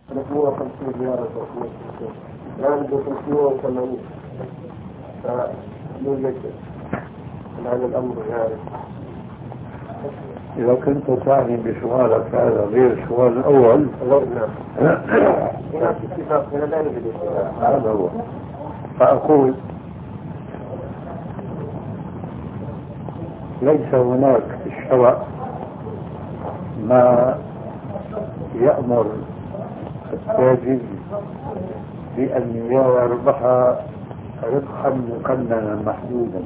350 ريال أو 350 لا يوجد 380 فيوجد هذا الأمر يعني. إذا كنت تعني بسؤالك هذا غير السؤال الأول هذا هو. فأقول ليس هناك في الشرع ما يأمر التاجر بأن يربح ربحا مقننا محدودا.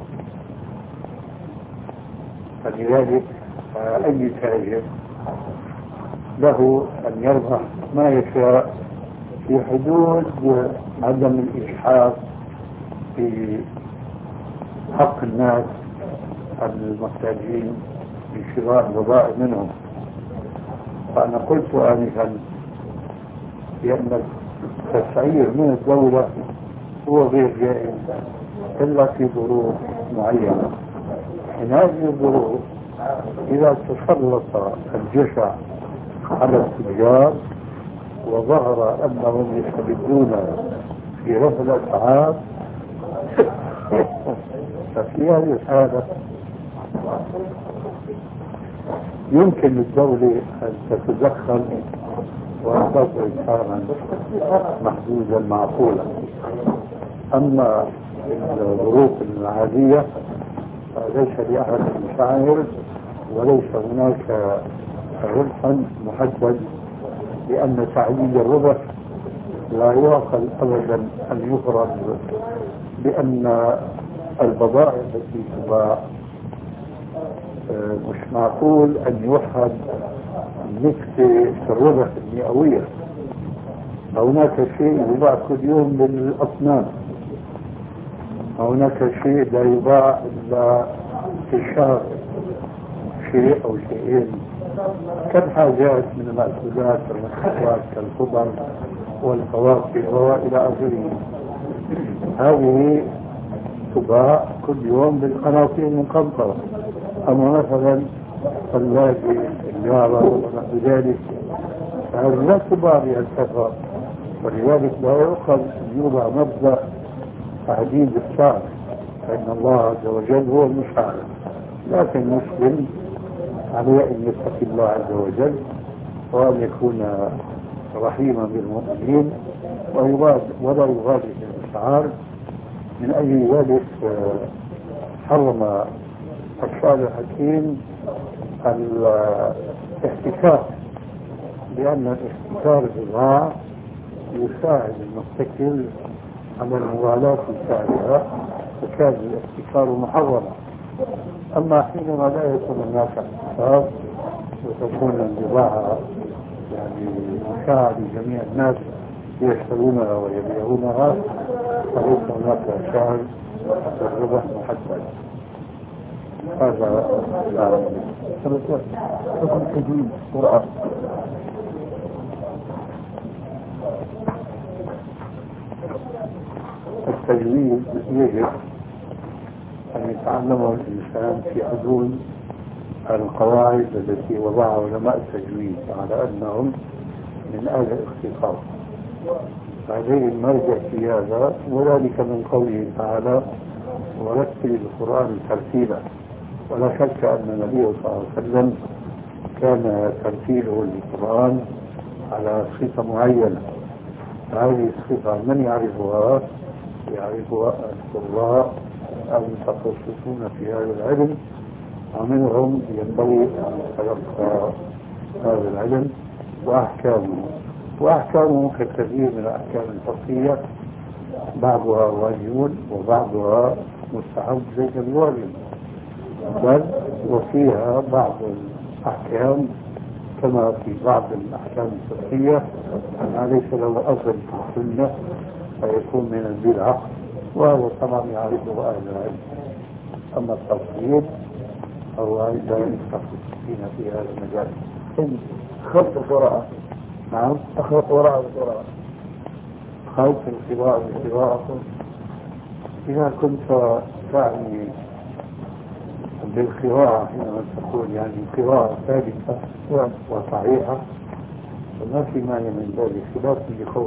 فلذلك أي تاجر له أن يربح ما يشاء في حدود عدم الإجحاف في حق الناس المحتاجين لشراء البضائع منهم. فأنا قلت آنفا بأن التسعير من الدولة هو غير جائز إلا في ظروف معينة. من هذه الظروف إذا تسلط الجشع على التجار وظهر أنهم يستبدون في رفع الأسعار ففي هذه الحالة يمكن للدولة أن تتدخل وتضع إسعارا محدودا معقولا. أما الظروف العادية فليس لأحد المشاعر وليس هناك ربحا محدد، لأن تعيين الربح لا يعقل أبدا أن يفرض، لأن البضائع التي تباع مش معقول أن يوحد نسبة الربح المئوية. هناك شيء يباع كل يوم بالأصناف، هناك شيء لا يباع إلا في الشهر شيء أو شيئين كالحاجات من المأكولات والمشروبات كالخضر والفواكه وإلى آخره. هذه تباع كل يوم بالقناطير المقنطرة. أما مثلا ثلاجة سيارة ونحو ذلك فهذه لا تباع بهالكثرة، ولذلك لا يؤخذ أن يوضع مبدأ تحديد السعر، فإن الله عز وجل هو المسعر. لكن المسلم عليه أن يتقي الله عز وجل وأن يكون رحيما بالمؤمنين ولا يغالي الأسعار. من أجل ذلك حرم الشارع الحكيم الاحتكار، لأن الاحتكار بالراع يساعد المحتكر على المغالاة في سعرها، فكان الاحتكار محرما. أما حينما لا يكون هناك احتكار وتكون البضاعة يعني مشاعة لجميع الناس يشترونها ويبيعونها فليس هناك سعر الربح محدد. هذا حكم تجويد القرآن. التجويد يجب أن يتعلمه الإنسان في حدود القواعد التي وضعها علماء التجويد على أنهم من أهل الاختصاص. عليه المرجع في هذا وذلك من قوله تعالى ورتل القرآن ترتيلا. ولا شك أن النبي صلى الله عليه وسلم كان ترتيله للقرآن على صفة معينة. هذه الصفة من يعرفها؟ يعرفها القراء المتخصصون في هذا العلم، ومنهم ينبغي أن يتلقى هذا العلم وأحكامه كالكثير من الأحكام الفقهية، بعضها واجب وبعضها مستحب ليس بواجب، بل وفيها بعض الأحكام كما في بعض الأحكام الفقهية أنها ليس له أصل في السنة فيكون من البدعة، وهذا طبعا يعرفه أهل العلم. أما التفصيل فهو لا يستخدمين في هذا المجال. خلط القراءة. نعم. أخلط وراء القراءة. خلط القراءة إذا كنت تعني بالقراءة حينما تقول يعني قراءة ثابتة وصحيحة وما في مانع من ذلك خلافا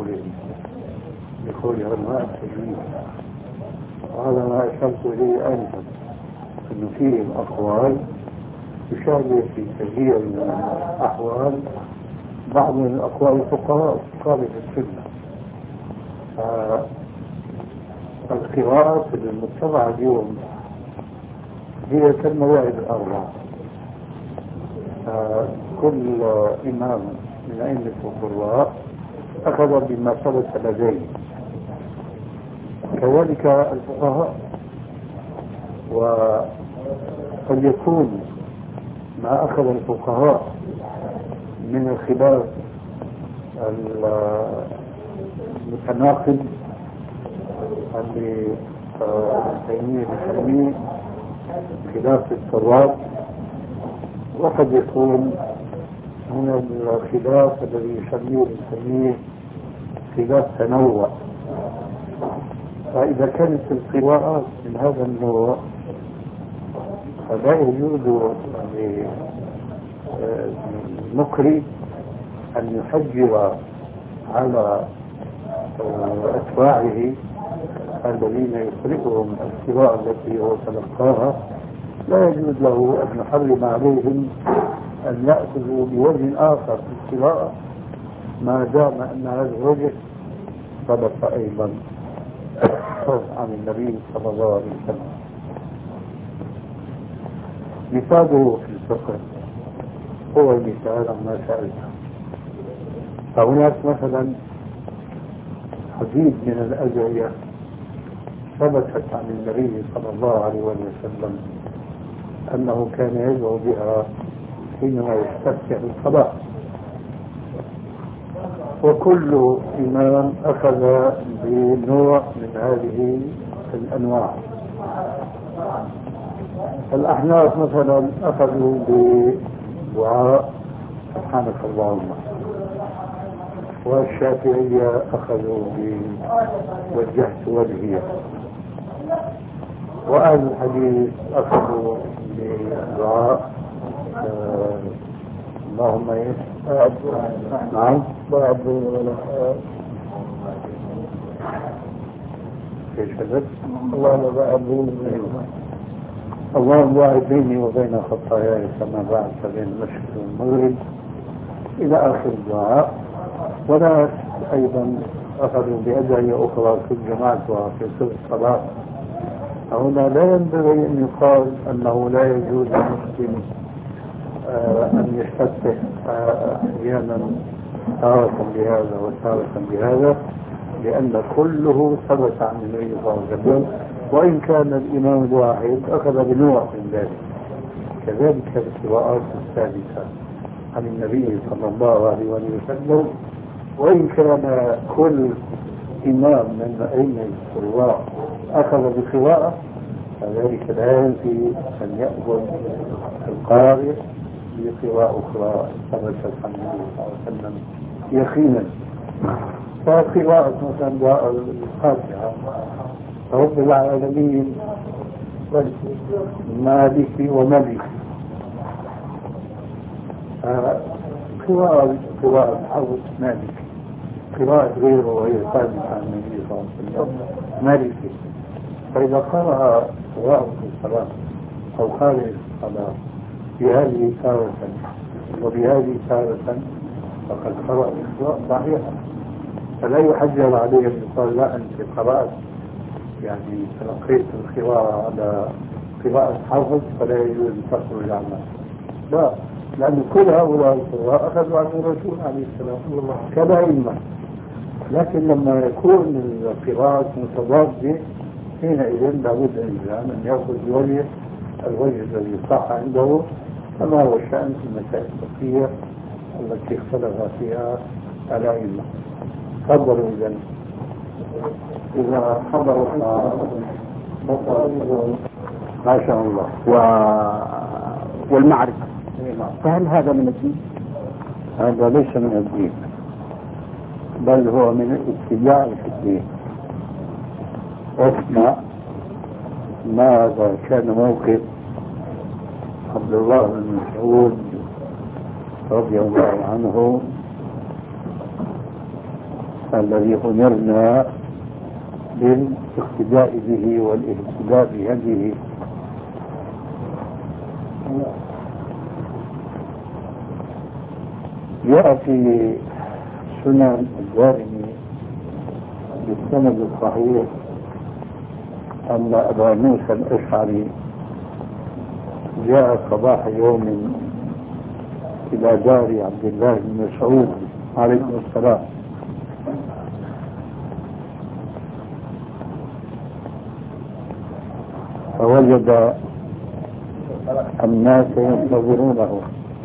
لقول علماء التجويد. وهذا ما أشرت إليه آنفا، أنه فيه الأقوال تشابه في كثير من الأحوال بعض من الأقوال الفقهاء قالت السنة. القراءة في المجتمع اليوم هي كالمواعظ الأربع. كل إمام من أئمة القراء أخذ بما ثبت لديه، كذلك الفقهاء. وقد يكون ما أخذ الفقهاء من الخلاف المتناقض اللي ابن تيمية خلاف الصواب، وقد يكون من الخلاف الذي يسميه ابن تيمية خلاف تنوع. فإذا كانت القراءات من هذا النوع فلا يجوز للمقرئ أن يحجر على أتباعه الذين يقرئهم القراءة التي هو تلقاها. لا يجوز له أن يحرم عليهم أن يأخذوا بوجه آخر في القراءة ما دام أن هذا الوجه ثبت أيضا عن النبي صلى الله عليه وسلم. مثاله في الفقه هو المثال عما سألته. فهناك مثلا عديد من الأدعية ثبتت عن النبي صلى الله عليه وسلم أنه كان يدعو بها حينما يستفتح الصلاة، وكل إمام أخذ بنوع من هذه الأنواع. الأحناف مثلا أخذوا بدعاء سبحانك اللهم، والشافعية أخذوا بوجهت وجهي، وأهل الحديث أخذوا بدعاء اللهم نعم ايش هذا؟ اللهم باعد بيني وبين خطاياي كما باعدت بين المشرق والمغرب إلى آخر الدعاء. وناس أيضا أخذوا بأدعية أخرى في الجماعة وفي سر الصلاة. هنا لا ينبغي أن يقال أنه لا يجوز للمسلم أن يستفتح أحيانا تارة بهذا وتارة بهذا، لأن كله ثبت عن النبي صلى الله عليه وسلم، وإن كان الإمام الواحد أخذ بنوع من ذلك. كذلك القراءات الثابتة عن النبي صلى الله عليه وسلم، وإن كان كل إمام من أئمة القراء أخذ بقراءة، فذلك لا ينفي أن يأخذ القارئ بقراءة أخرى ثبتت عن النبي صلى الله عليه وسلم يقينا. فقراءة مثلا الفاتحة رب العالمين مالك وملك، قراءة حفظ مالك، قراءة غيره وهي ثابتة عن النبي صلى الله عليه وسلم مالك. فإذا قرأ قراءة في الصلاة أو خارج الصلاة بهذه تارة وبهذه تارة فقد قرأ القراءة صحيحة، فلا يحجر عليه أن يقال لا أنت قرأت يعني تلقيت القراءة على قراءة حافظ فلا يجوز أن تخرج عنها. لا، لأن كل هؤلاء القراء أخذوا عن الرسول عليه السلام كدائما. لكن لما يكون القراءة متضادة حينئذ لابد الإنسان أن يأخذ بوجه الوجه الذي صح عنده، كما هو الشأن في المسائل الفقهية التي اختلف فيها الأئمة. تفضلوا إذا حضروا ما شاء الله. والمعرفة، فهل هذا من الدين؟ هذا ليس من الدين، بل هو من الاتباع في الدين. واسمع ماذا كان موقف عبد الله بن مسعود رضي الله عنه الذي أمرنا بالاقتداء به والاهتداء بهديه. جاء في سنن الدارمي بالسند الصحيح أن أبا موسى الأشعري جاء صباح يوم إلى دار عبد الله بن مسعود عليكم السلام، فوجد الناس ينتظرونه،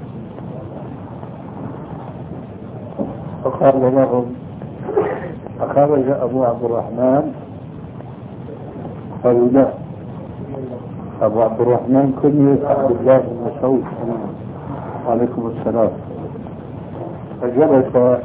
فقال لهم، فخرج أبو عبد الرحمن، قالوا لا، أبو عبد الرحمن كنية عبد الله بن مسعود عليكم السلام. فجلس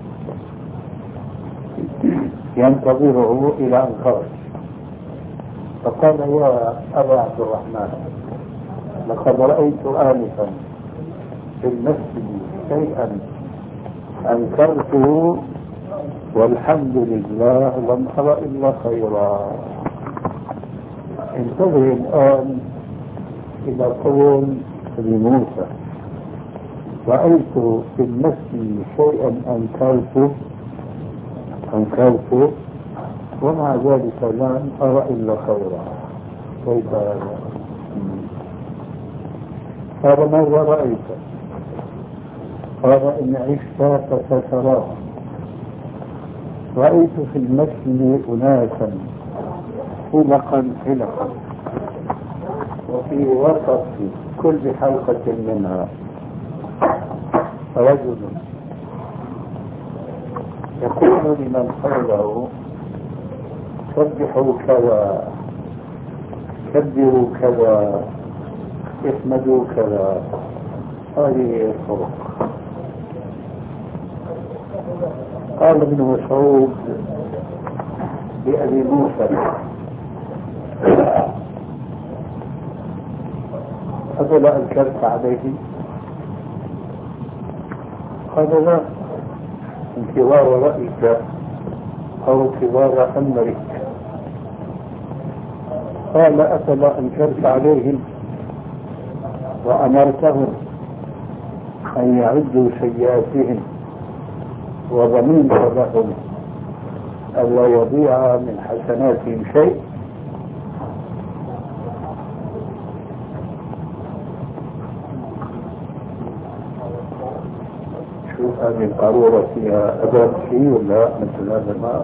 ينتظره إلى أن خرج، فقال يا أبا عبد الرحمن لقد رأيت آنفا في المسجد شيئا أنكرته والحمد لله لم أرى إلا خيرا. انتظر الآن إلى قول لموسى، رأيت في المسجد شيئا أنكرته ومع ذلك لم أرى إلا خيرا. كيف هذا؟ قال ماذا رأيت؟ قال إن عشت فستراه. رأيت في المسجد أناسا حلقا وفي وسط كل حلقة منها رجل يقول لمن حوله سبحوا كذا، كبروا كذا، احمدوا كذا. هذه الطرق. قال ابن مسعود لأبي موسى أفلا أنكرت عليه؟ قال لا، انتظار رأيك أو انتظار أمرك. قال أفلا أنكرت عليهم وأمرتهم أن يعدوا سيئاتهم وضمنت لهم ألا يضيع من حسناتهم شيء؟ شوف هذه القارورة فيها أداة شيء ولا مثل هذا الماء؟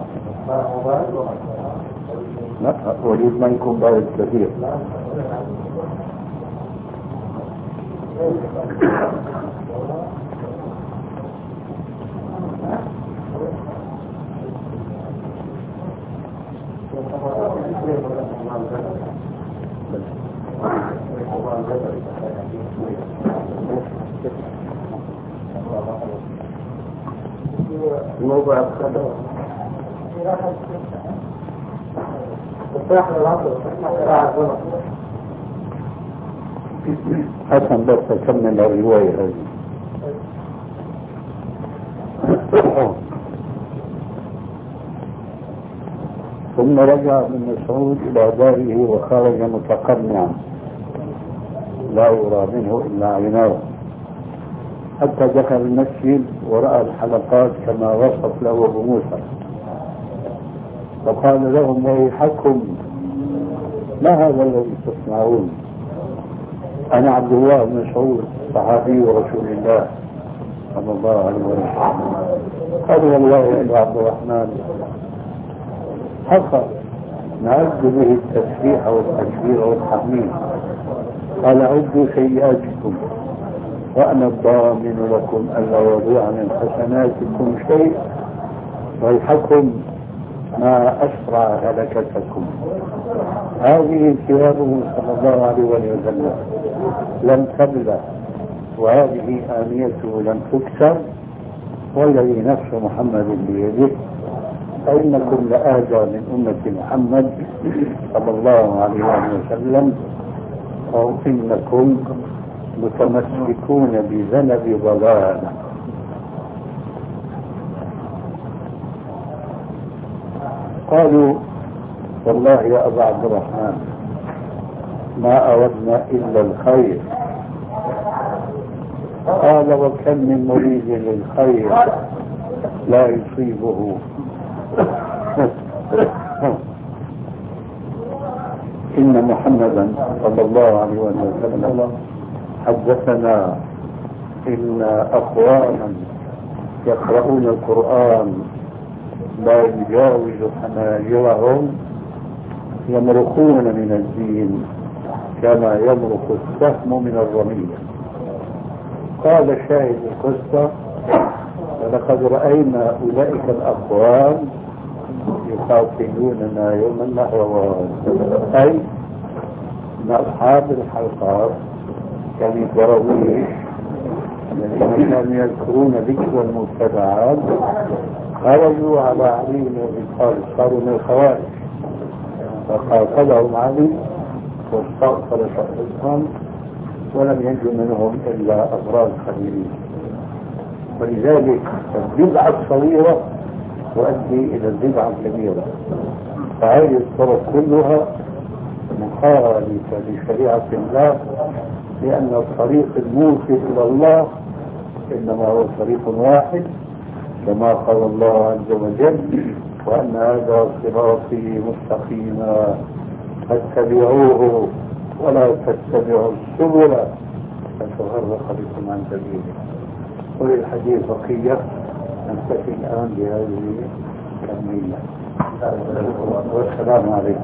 لا، أريد ما يكون بارد كثير. موضوع الخبر حسن بس أكمل الرواية هذه. ثم رجع ابن مسعود إلى داره وخرج متقنعا لا يرى منه إلا عيناه، حتى دخل المسجد ورأى الحلقات كما وصف له أبو موسى، فقال لهم ويحكم ما هذا الذي تصنعون؟ أنا عبد الله بن مسعود صحابي رسول الله صلى الله عليه وسلم. قال والله يا عبد الرحمن حقا نعد به التسبيح والتكبير والتحميد. قال عدوا سيئاتكم وأنا الضامن لكم ألا يضيع من حسناتكم شيء ويحكم ما أسرع هلكتكم. هذه ثيابه صلى الله عليه وسلم لم تبلى وهذه آنيته لم تكسر، والذي نفس محمد بيده فإنكم لآجى من أمة محمد صلى الله عليه وسلم، أو إنكم متمسكون بذنب ضلالة. قالوا والله يا أبا عبد الرحمن ما أردنا إلا الخير. قال وكم من مريد للخير لا يصيبه. إن محمدا صلى الله عليه وسلم حدثنا إن أقواما يقرؤون القرآن لا يجاوز حناجرهم يمرقون من الدين كما يمرق السهم من الرمية. قال شاهد القصة ولقد رأينا أولئك الأقوام يقاتلوننا يوم النهروان، أي من أصحاب الحلقات كانوا الدراويش الذين كانوا يذكرون ذكر المتبعات خرجوا على علي بن أبي طالب، صاروا من الخوارج فقاتلهم علي واستأصل شخصهم ولم ينجو منهم إلا أفراد قليلين. ولذلك البدعة الصغيرة تؤدي إلى البدعة الكبيرة، فهذه الطرق كلها مخالفة لشريعة الله، لأن الطريق الموصل إلى الله إنما هو طريق واحد كما قال الله عز وجل وأن هذا صراطي مستقيما فاتبعوه ولا تتبعوا السبل فتفرق بكم عن سبيله. وللحديث بقية نكتفي الآن بهذه الكمية. والسلام عليكم.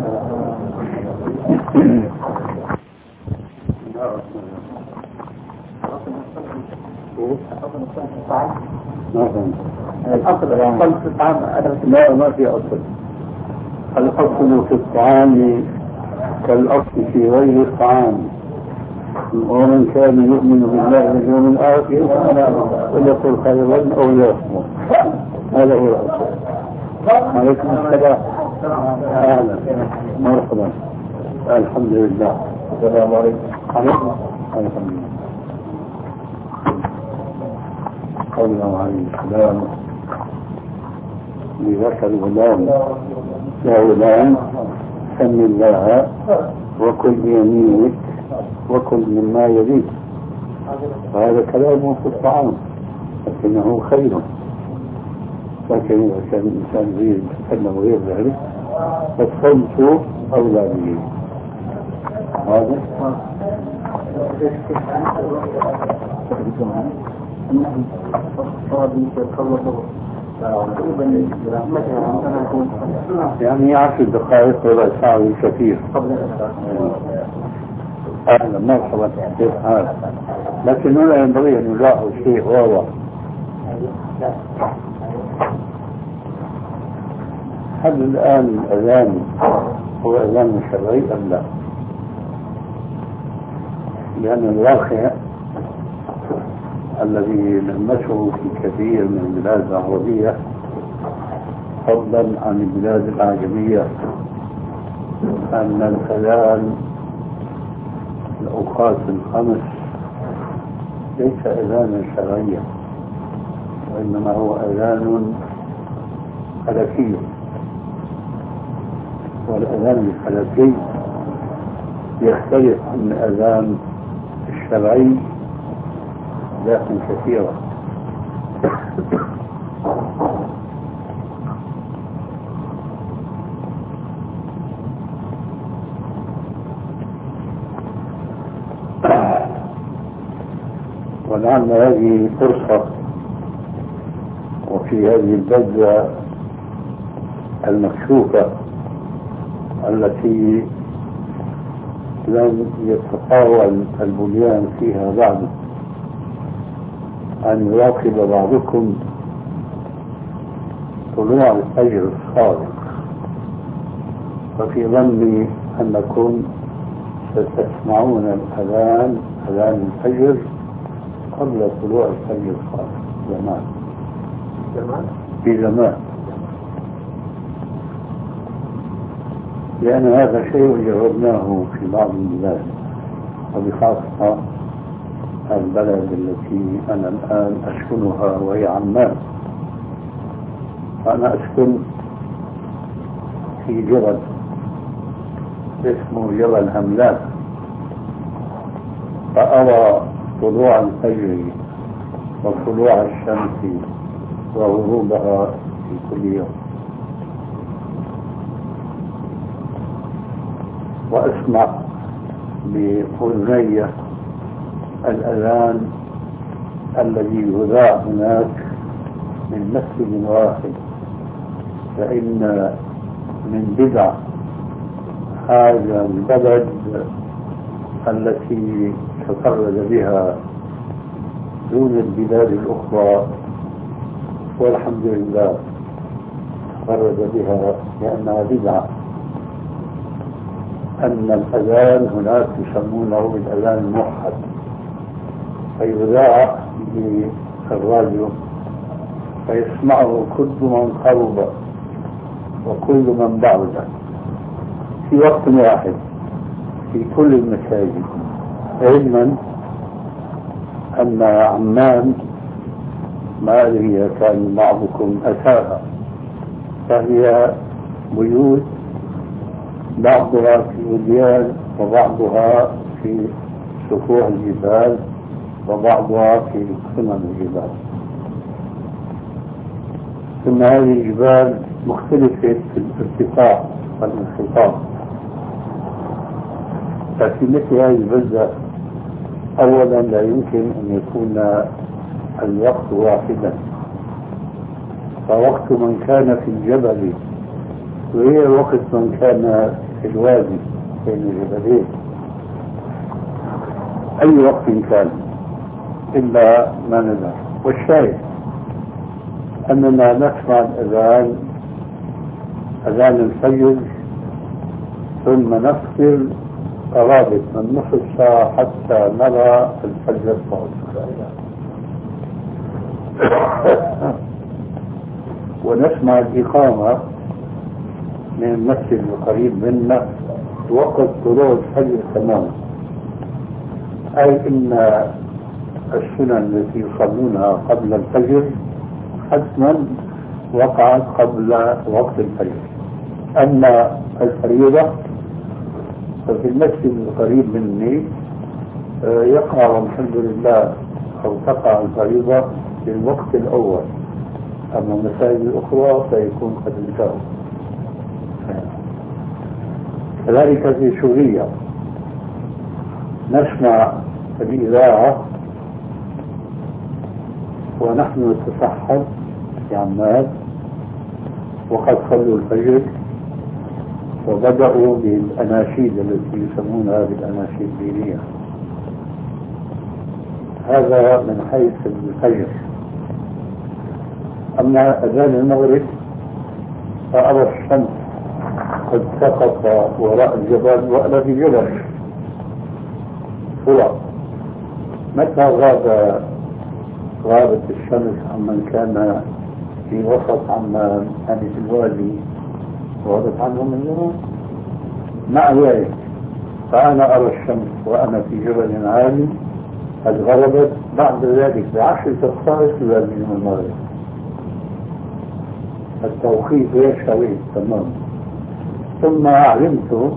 لا ما في أصل. الأصل في الطعام كالأصل في غير الطعام، ومن كان يؤمن بالله واليوم الآخر فليقل خيرا أو ليصمت. هذا هو الأصل. عليكم السلام. أهلا مرحبا. الحمد لله. السلام عليكم. الحمد لله. قال الله عليه السلام لذاك الغلام يا غلام سم الله وكل بيمينك وكل مما يليك. وهذا كلامه في الطعام لكنه خير، لكن إذا كان الإنسان يريد يتكلم غير ذلك فالصمت أولى به. هذا يعني 10 دقائق ربع ساعة كثير. أهلا مرحبا كيف حالك؟ لكن لا ينبغي أن يلاحظ شيء واضح. هل الآن الأذان هو أذان شرعي أم لا؟ لأن الواقع الذي لمسه في كثير من البلاد العربية فضلا عن البلاد الأعجمية أن الأذان الأوقات الخمس ليس أذانا شرعيا، وإنما هو أذان فلكي، والأذان الفلكي يختلف عن الأذان الشرعي لكن كثيرة. ولعل هذه فرصة وفي هذه البلدة المكشوفة التي لم يتطاول البنيان فيها بعد أن يراقب بعضكم طلوع الفجر الصادق، ففي ظني أنكم ستسمعون الأذان أذان الفجر قبل طلوع الفجر الصادق في زمان، لأن هذا شيء جربناه في بعض البلاد وبخاصة البلد التي أنا الآن أسكنها وهي عمان. أنا أسكن في جبل اسمه جبل هملات، فأرى طلوع الفجر وطلوع الشمس وغروبها في كل يوم، وأسمع بأذني الأذان الذي يذاع هناك من مسجد واحد. فإن من بدع هذا البلد التي تفرد بها دون البلاد الأخرى، والحمد لله تفرد بها لأنها بدعة، أن الأذان هناك يسمونه بالأذان الموحد، فيذاع بالراديو فيسمعه كل من قرب وكل من بعد في وقت واحد في كل المساجد، علما أن عمان ما هي كان بعضكم أتاها، فهي بيوت بعضها في وديان وبعضها في سفوح الجبال وبعضها في قمم الجبال، ثم هذه الجبال مختلفة في الارتفاع والانخفاض. ففي مثل هذه البلدة أولا لا يمكن أن يكون الوقت واحدا، فوقت من كان في الجبل وهي وقت من كان في الوادي بين الجبلين، أي وقت كان إلا ما نزل. والشاهد أننا نسمع الأذان، أذان الفجر، ثم نفصل قرابة من نصف ساعة حتى نرى الفجر الصادق، ونسمع الإقامة من المسجد القريب منا وقت طلوع الفجر تماما، أي إن السنن التي يصلونها قبل الفجر حتما وقعت قبل وقت الفجر. أما الفريضة ففي المسجد القريب مني يقع والحمد لله أو تقع الفريضة في الوقت الأول، أما المساجد الأخرى فيكون قد انتهوا. كذلك في سوريا نسمع الإذاعة ونحن نتسحب في عمان وقد صلوا الفجر وبدأوا بالأناشيد التي يسمونها بالأناشيد الدينية. هذا من حيث الفجر. أما أذان المغرب فأرى الشمس قد سقط وراء الجبل وأنا في جبل فوق. متى غابت الشمس عمن كان في وسط عمان، يعني في الوادي، غابت عنهم من زمان. مع ذلك فأنا أرى الشمس وأنا في جبل عالي قد غربت بعد ذلك ب10 دقائق من المغرب. التوقيت غير شريف تماما. ثم علمت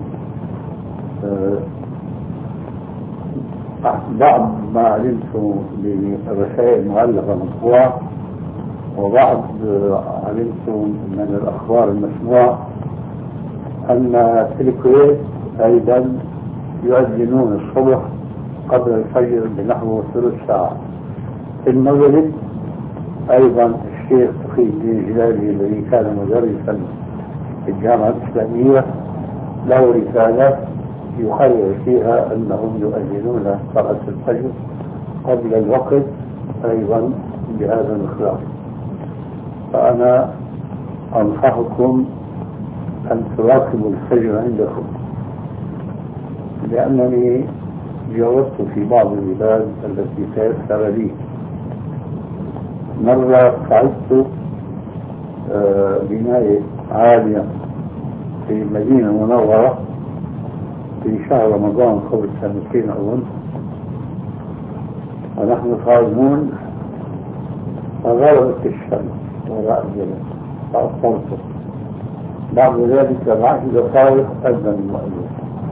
بعض ما علمت برسائل معلقة مطبوعة، وبعض علمت من الأخبار المسموعة أن في الكويت أيضا يؤذنون الصبح قبل الفجر بنحو ثلث ساعة. في المغرب أيضا الشيخ تقي الدين جلالي الذي كان مدرسا في الجامعة الإسلامية له رسالة يقرر فيها أنهم يؤذنون صلاة الفجر قبل الوقت أيضا بهذا المقدار. فأنا أنصحكم أن تراقبوا الفجر عندكم، لأنني جاوبت في بعض البلاد التي تيسر لي. مرة صعدت بناية عالية في المدينة المنورة في شهر رمضان قبل 2 أظن، ونحن صائمون، فغربت الشمس وراء الجبل فأبصرت بعد ذلك ب10 دقائق أذن المؤذن،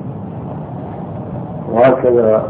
وهكذا.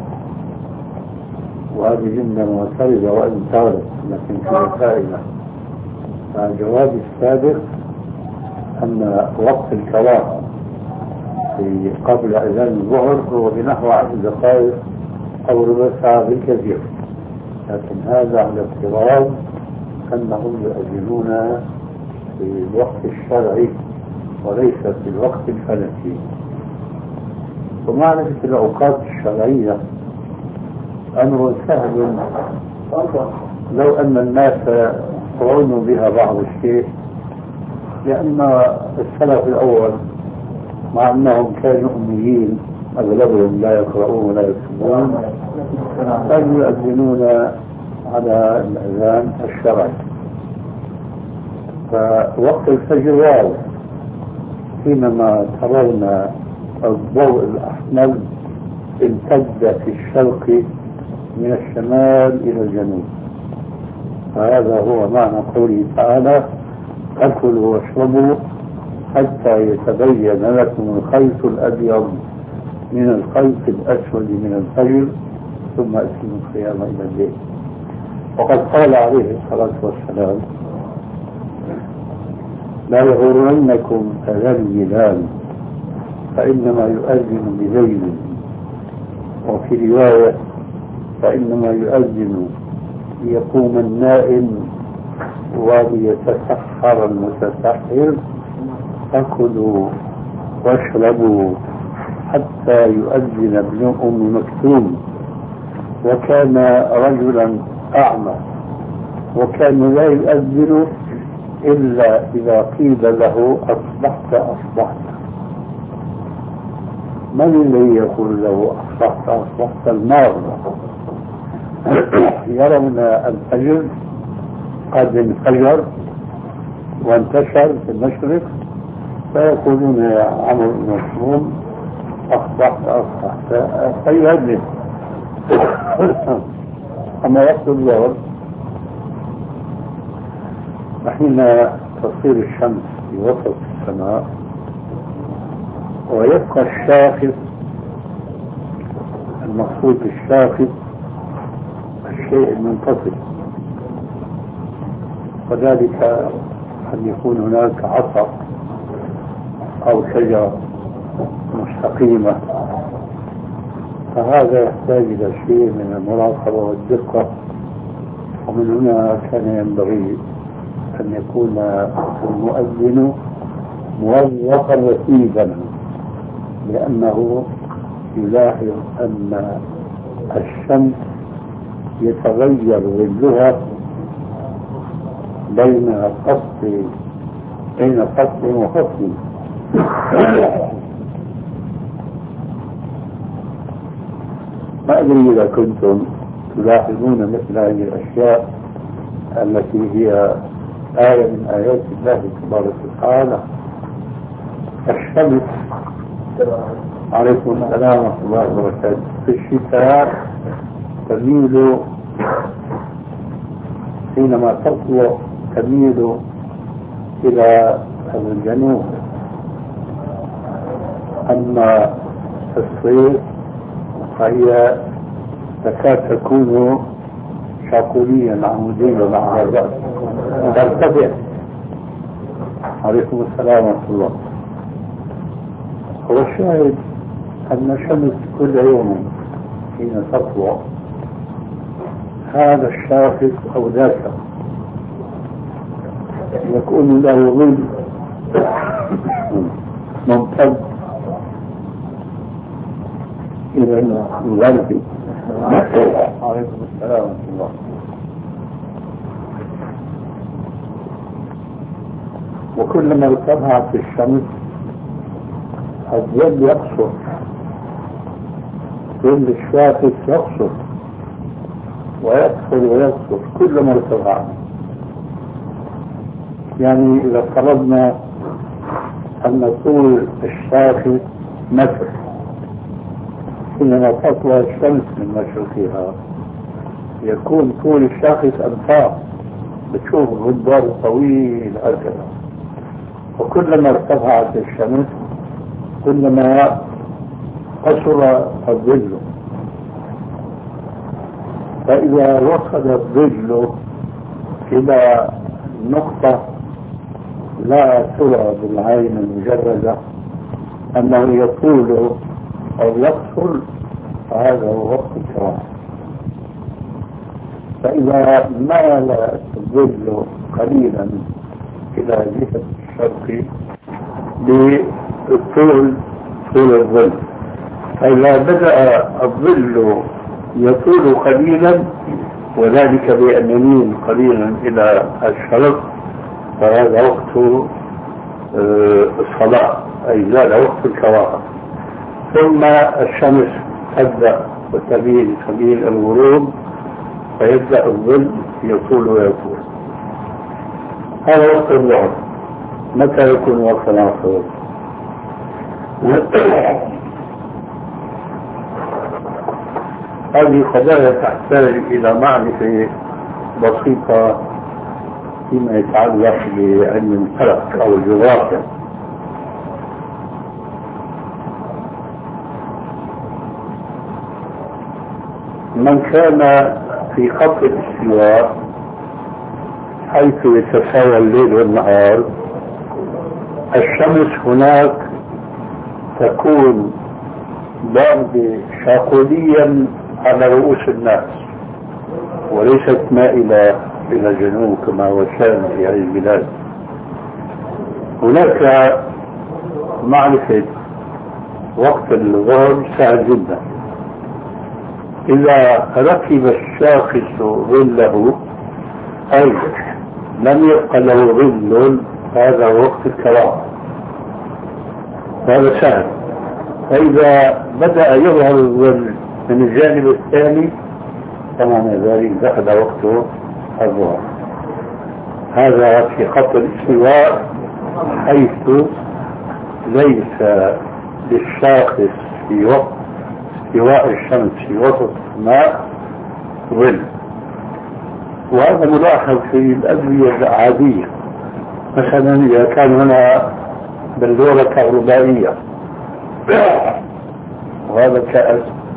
وهذه جملة معترضة وإن طالت لكن فيها فائدة. فالجواب السابق أن وقت الكراهة في قبل أذان الظهر هو بنحو 10 دقائق أو ربع ساعة بالكثير، لكن هذا على افتراض أنهم يؤذنون في الوقت الشرعي وليس في الوقت الفلكي. ومعرفة الأوقات الشرعية أمر سهل لو أن الناس عنوا بها بعض الشيء، لأن السلف الأول مع أنهم كانوا أميين أغلبهم لا يقرؤون ولا يكتبون كانوا يؤذنون على الأذان الشرعي. فوقت الفجر واضح حينما ترون الضوء الأحمر امتد في الشرق من الشمال إلى الجنوب، فهذا هو معنى قوله تعالى: أكلوا واشربوا حتى يتبين لكم الخيط الأبيض من الخيط الأسود من الفجر ثم أتموا الصيام إلى الليل. وقد قال عليه الصلاة والسلام: لا يغرنكم أذان بلال فإنما يؤذن بليل، وفي رواية: فإنما يؤذن ليقوم النائم وليتسحر المتسحر، فكلوا واشربوا حتى يؤذن ابن أم مكتوم، وكان رجلا أعمى وكان لا يؤذن إلا إذا قيل له أصبحت أصبحت. من الذي يقول له أصبحت أصبحت؟ النار. يرون الفجر قد انفجر وانتشر في المشرق فيقولون يا عمرو بن مسلوم أصبحت أصبحت فيهدد. أما وقت الظهر حين تصير الشمس في وسط السماء ويبقى الشاخص، المقصود بالشاخص الشيء المنتصف، وذلك أن يكون هناك عصا أو شجرة مستقيمة، فهذا يحتاج إلى شيء من المراقبة والدقة. ومن هنا كان ينبغي أن يكون المؤذن موظفا رتيبا، لأنه يلاحظ أن الشمس يتغير ظلها بين فصل وفصل. ما أدري إذا كنتم تلاحظون مثل هذه الأشياء التي هي آية من آيات الله تبارك وتعالى. الشمس عليكم السلام ورحمة الله وبركاته في الشتاء تميل حينما تطلع تميل إلى الجنوب، أما في الصيف فهي تكاد تكون شاكوليا عموديا على الرأس ترتفع. عليكم السلام ورحمة الله. هو الشاهد أن الشمس كل يوم حين تطلع هذا الشاخص أو ذاك يكون له ظل ممتد إلى الغرب. عليكم السلام ورحمة الله. وكلما ارتفعت الشمس الظل يقصر، ظل الشاخص يقصر ويدخل ويدخل كلما ارتفع. يعني إذا فرضنا أن طول الشاخص متر حينما تطلع الشمس من مشرقها يكون طول الشاخص أمتار، بتشوف غبار طويل هكذا. وكلما ارتفعت الشمس كلما قصر الظل، فإذا وصل الظل إلى نقطة لا ترى بالعين المجردة أنه يطول أو يقصر، فهذا هو وقت الكراهة. فإذا مال الظل قليلا إلى جهة الشرق بطول الظل، فإذا بدأ الظل يطول قليلا وذلك بأن يميل قليلا إلى الشرق، فهذا وقت الصلاة، أي زال وقت الكراهة. ثم الشمس تبدأ وتميل سبيل الغروب فيبدأ الظل يطول ويطول. هذا وقت الظهر. متى يكون وقت العصر؟ هذه قضايا تحتاج إلى معرفة بسيطة فيما يتعلق بعلم الفلك أو الجغرافيا. من كان في خط الاستواء حيث يتساوى الليل والنهار، الشمس هناك تكون باردة شاقوليا على رؤوس الناس وليست مائلة إلى الجنوب كما هو الشأن في هذه البلاد. هناك معرفة وقت الظهر سهل جدا. إذا ركب الشاخص ظله أي لم يبق له ظل، هذا وقت الكراهة، هذا سهل. فإذا بدأ يظهر الظل من الجانب الثاني فمعنى ذلك دخل وقت الظهر. هذا في خط الاستواء حيث ليس للشاخص في وقت استواء الشمس في وسط الماء ظل. وهذا ملاحظ في الأدوية العادية، مثلا إذا كان هنا بلورة كهربائية وهذا كأس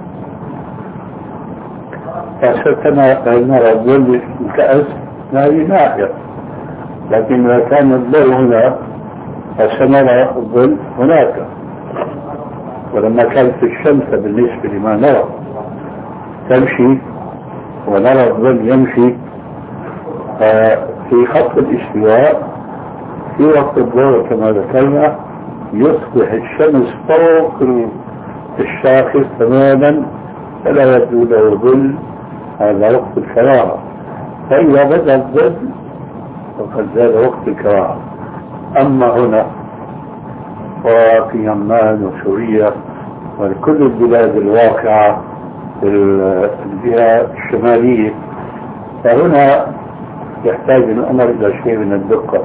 فستنا نرى الظل الكأس هذه ناحية، لكن إذا كان الضوء هنا فسنرى الظل هناك. ولما كانت الشمس بالنسبة لما نرى تمشي ونرى الظل يمشي، في خط الاستواء في وقت الظهر كما ذكرنا يصبح الشمس فوق الشاخص تماما فلا يبدو له ظل، هذا وقت الكراهة. فإذا بدأ الظل فقد زال وقت الكراهة. أما هنا وفي عمان وسوريا وكل البلاد الواقعة في الجهة الشمالية فهنا يحتاج الأمر إلى شيء من الدقة.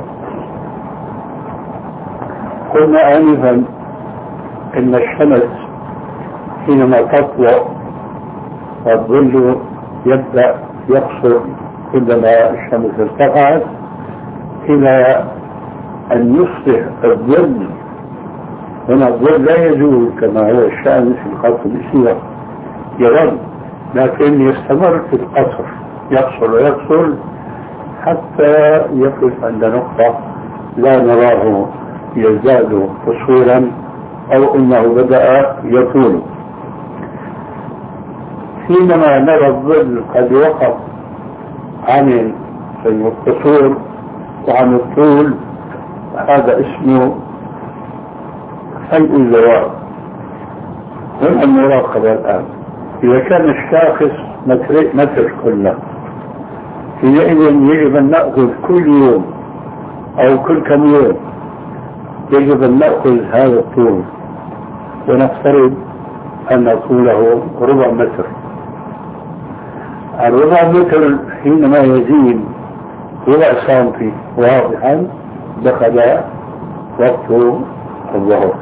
قلنا آنفا إن الشمس حينما تطلع الظل يبدأ يقصر كلما الشمس ارتفعت إلى أن يصبح الظل. هنا الظل لا يزول كما هو الشأن في الخط الاستواء، يظل لكن يستمر في القصر، يقصر ويقصر حتى يقف عند نقطة لا نراه يزداد قصورا أو أنه بدأ يطول. حينما نرى الظل قد وقف عن القصور وعن الطول هذا اسمه فيء الزوال. هنا المراقبة الآن إذا كان الشاخص متر كله حينئذ يجب أن نأخذ كل يوم أو كل كم يوم يجب أن نأخذ هذا الطول ونفترض أن طوله ربع متر. الربع متر حينما يزيد ربع سنتي واضحا دخل وقت الظهر.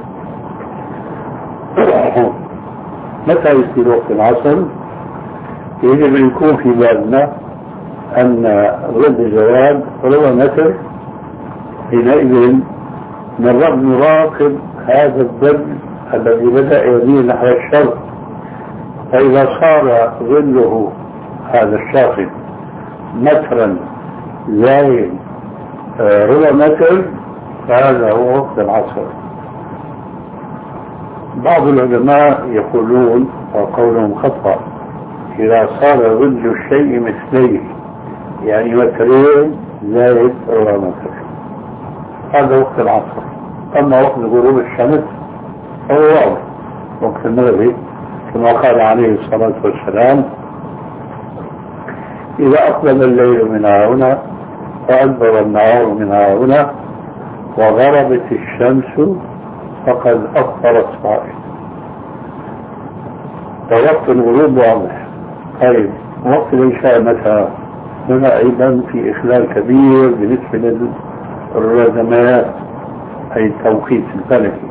متى يصير وقت العصر؟ يجب أن يكون في بالنا أن ظل الزواج ربع متر، حينئذ نراقب هذا الظل الذي بدأ يميل نحو الشرق، فإذا صار ظله هذا الشاخص مترا زائد ربع متر فهذا هو وقت العصر. بعض العلماء يقولون وقولهم خطأ إذا صار ظل الشيء مثليه، يعني مترين زائد ربع متر، هذا وقت العصر. أما وقت غروب الشمس فهو واضح وقت المغرب، كما قال عليه الصلاة والسلام: إذا أقبل الليل من هنا وأدبر النهار من هنا وغربت الشمس فقد أفطر الصائم. ووقت الغروب واضح. طيب وقت العشاء متى؟ هنا أيضا في إخلال كبير بالنسبة للرزمات، أي التوقيت الفلكي.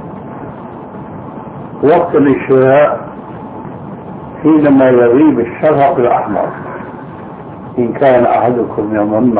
وقت العشاء حينما يغيب الشفق الأحمر، إن كان أحدكم يظن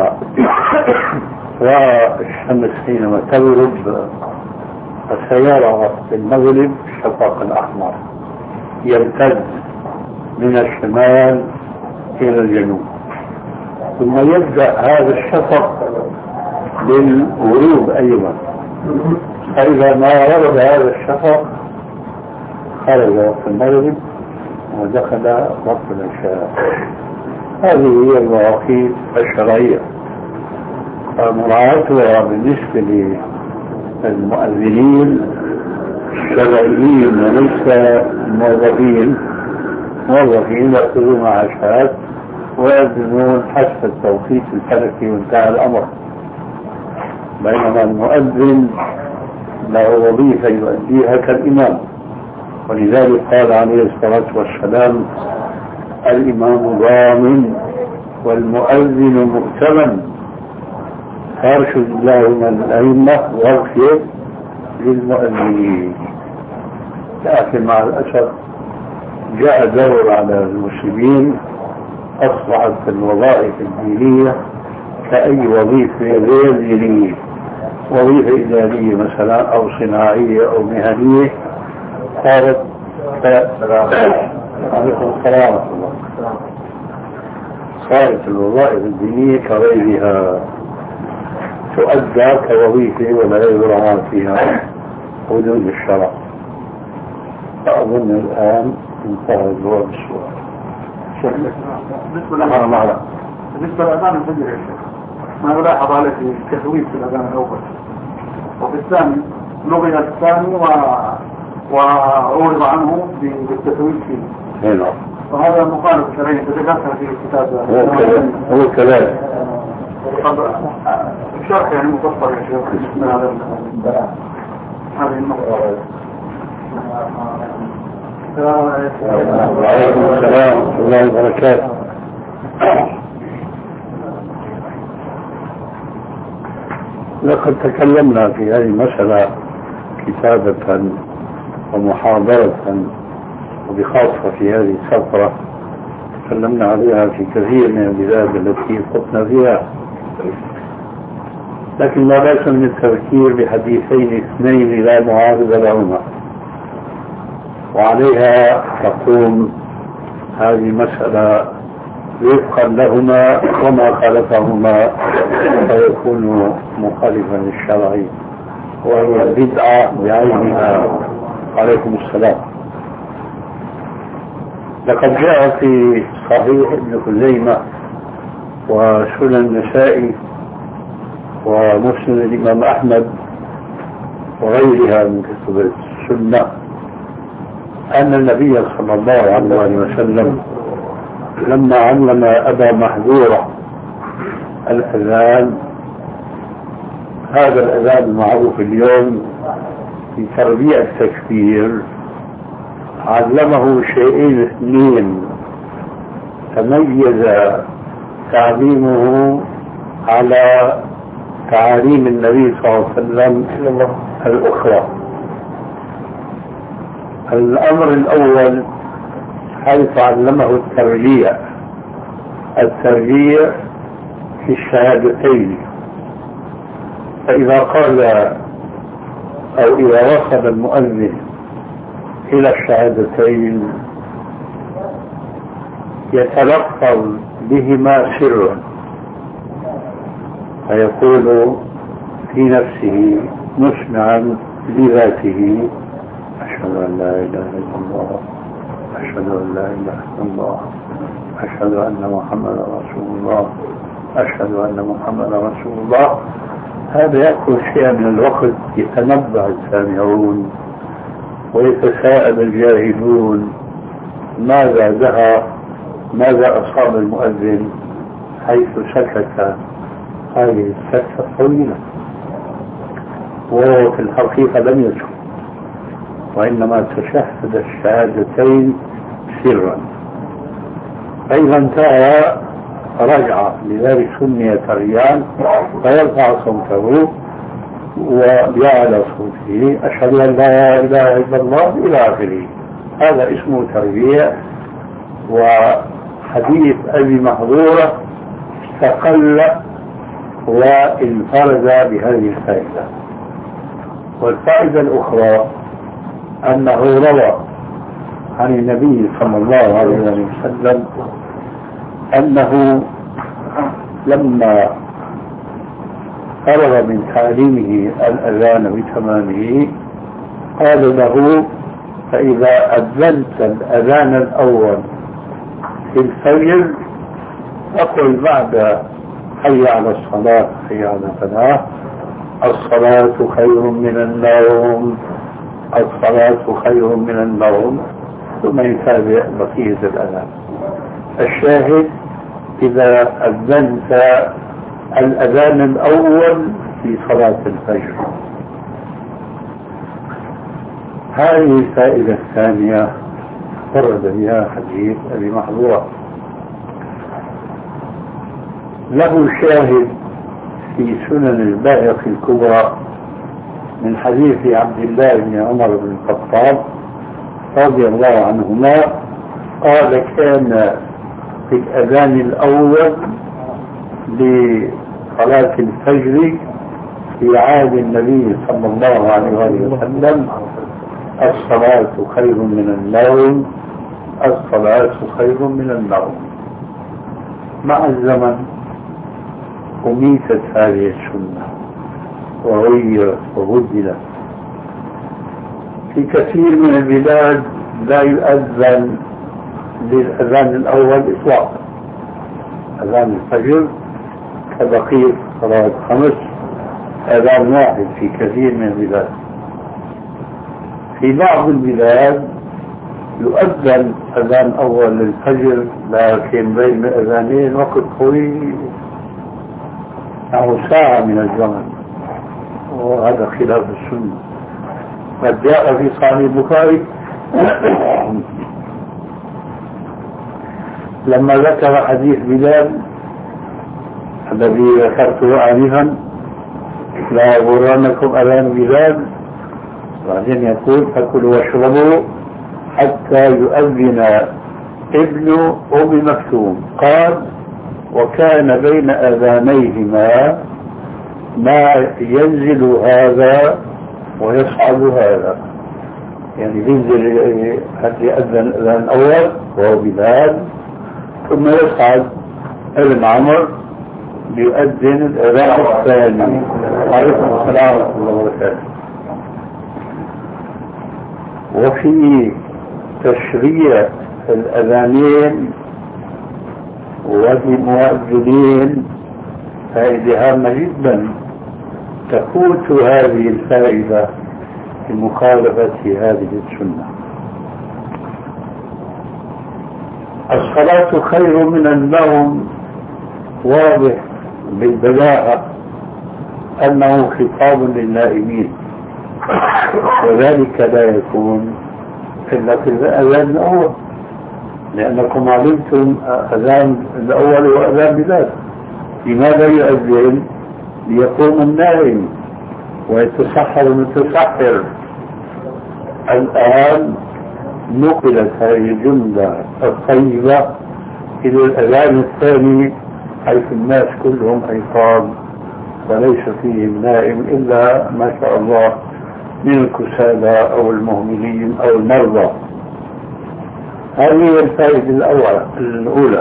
والشمس حينما تغرب فسيرى في المغرب الشفق الأحمر يمتد من الشمال إلى الجنوب، ثم يبدأ هذا الشفق للغروب أيضا. فإذا ما غرب هذا الشفق خرج وقت المغرب ودخل وقت العشاء. هذه هي المواقيت الشرعية، فمراعاتها بالنسبة للمؤذنين الشرعيين وليس الموظفين يأخذون معاشات ويأذنون حسب التوقيت الفلكي وانتهى الأمر. بينما المؤذن له وظيفة يؤديها كالإمام، ولذلك قال عليه الصلاة والسلام: الإمام ضامن والمؤذن مؤتمن، فارشد اللهم الأئمة واغفر للمؤذنين. لكن مع الأسف جاء دور على المسلمين، أصبحت الوظائف الدينية كأي وظيفة غير دينية، وظيفة إدارية مثلا أو صناعية أو مهنية، صارت صارت الوظائف الدينية كغيرها، تؤدى كوظيفة ولا يراعى فيها حدود الشرع. فأظن الآن انتهى جواب السؤال. بالنسبة لأذان الفجر يا شيخ، ما يلاحظ عليه التثويب في الأذان الأول، وفي الثاني لغي الثاني وعورض عنه بالتثويب فيه. نعم. وهذا مخالف شرعي تذكرتها في الكتاب. هو كذلك. طب الشرح يعني مفصل يا شيخ من هذه النقطة. وعليكم السلام ورحمة الله وبركاته. لقد تكلمنا في هذه المسألة كتابة ومحاضرة، وبخاصة في هذه الفترة تكلمنا عليها في كثير من البلاد التي خطنا فيها، لكن لا بأس من التفكير بحديثين اثنين لا معارض لهما، وعليها تقوم هذه المسألة وفقا لهما، وما خالفهما فيكون مخالفا للشرع وهي البدعة بعينها. عليكم السلام. لقد جاء في صحيح ابن خزيمة وسنن النسائي ومسند الإمام أحمد وغيرها من كتب السنة أن النبي صلى الله عليه وسلم لما علم أبا محذورة الأذان، هذا الأذان المعروف اليوم في تربية التكبير، علمه شيئين اثنين تميز تعليمه على تعاليم النبي صلى الله عليه وسلم الأخرى. الأمر الأول حيث علمه الترجيع في الشهادتين، فإذا قال أو إذا وصل المؤذن إلى الشهادتين يتلفظ بهما سرا فيقول في نفسه مسمعا لذاته: أشهد أن لا إله إلا الله، أشهد أن لا إله إلا الله، أشهد أن محمدا رسول الله، أشهد أن محمدا رسول الله. هذا يأخذ شيئا من الوقت يتنبه السامعون ويتساءل الجاهلون ماذا أصاب المؤذن حيث سكت هذه السكتة الطويلة، وهو في الحقيقة لم يسكت وإنما تشهد الشهادتين سرا. فإذا انتهى رجع، لذلك سمي تريان، فيرفع صوته ويعلى صوته: أشهد أن لا إله إلا الله إلى آخره. هذا اسمه تربية. وحديث أبي محظورة استقل وانفرد بهذه الفائدة. والفائدة الأخرى أنه روى عن النبي صلى الله عليه وسلم أنه لما فرغ من تعليمه الأذان بتمامه قال له: فإذا أذنت الأذان الأول في الفجر فقل بعد حي على الصلاة حي على الفلاح: الصلاة خير من النوم، الصلاة خير من النوم، ثم يتابع بقية الأذان. الشاهد: إذا أذنت الأذان الأول في صلاة الفجر. هذه الفائدة الثانية فرد بها حديث أبي محظورة. له شاهد في سنن البيهقي الكبرى من حديث عبد الله بن عمر بن الخطاب رضي الله عنهما قال: كان في الأذان الأول لصلاة الفجر في عهد النبي صلى الله عليه وسلم: الصلاة خير من النوم، الصلاة خير من النوم. مع الزمن أميتت هذه السنة وغيرت وبدلت. في كثير من البلاد لا يؤذن للأذان الأول إطلاقا، أذان الفجر كبقية صلاة 5 أذان واحد في كثير من البلاد. في بعض البلاد يؤذن أذان أول للفجر لكن بين أذانين وقت طويل أو ساعة من الزمن، وهذا خلاف السنة. قد جاء في صحيح البخاري لما ذكر حديث بلال الذي ذكرته آنفا: لا يغرنكم أذان بلال، بعدين يقول: فكلوا واشربوا حتى يؤذن ابن أم مكتوم. قال: وكان بين أذانيهما ما ينزل هذا ويصعد هذا، يعني ينزل حتى يأذن الأذان الأول وهو بلال، ثم يصعد ابن عمر ليؤذن الأذان الثاني. عليكم السلام ورحمة الله وبركاته. وفي تشريع الأذانين والمؤذنين فائدة هامة جدا تفوت هذه الفائدة في مخالفة هذه السنة. الصلاة خير من النوم واضح بالبلاغة أنه خطاب للنائمين، وذلك لا يكون إلا في الأذان الأول، لأنكم علمتم أذان الأول وأذان بلال. لماذا يؤذن؟ ليقوم النائم ويتسحر المتسحر. الآن نقلت هذه الجملة الطيبة إلى الأذان الثاني حيث الناس كلهم أيقاظ وليس فيهم نائم إلا ما شاء الله من الكسالى أو المهملين أو المرضى. هذه الفائدة الأولى.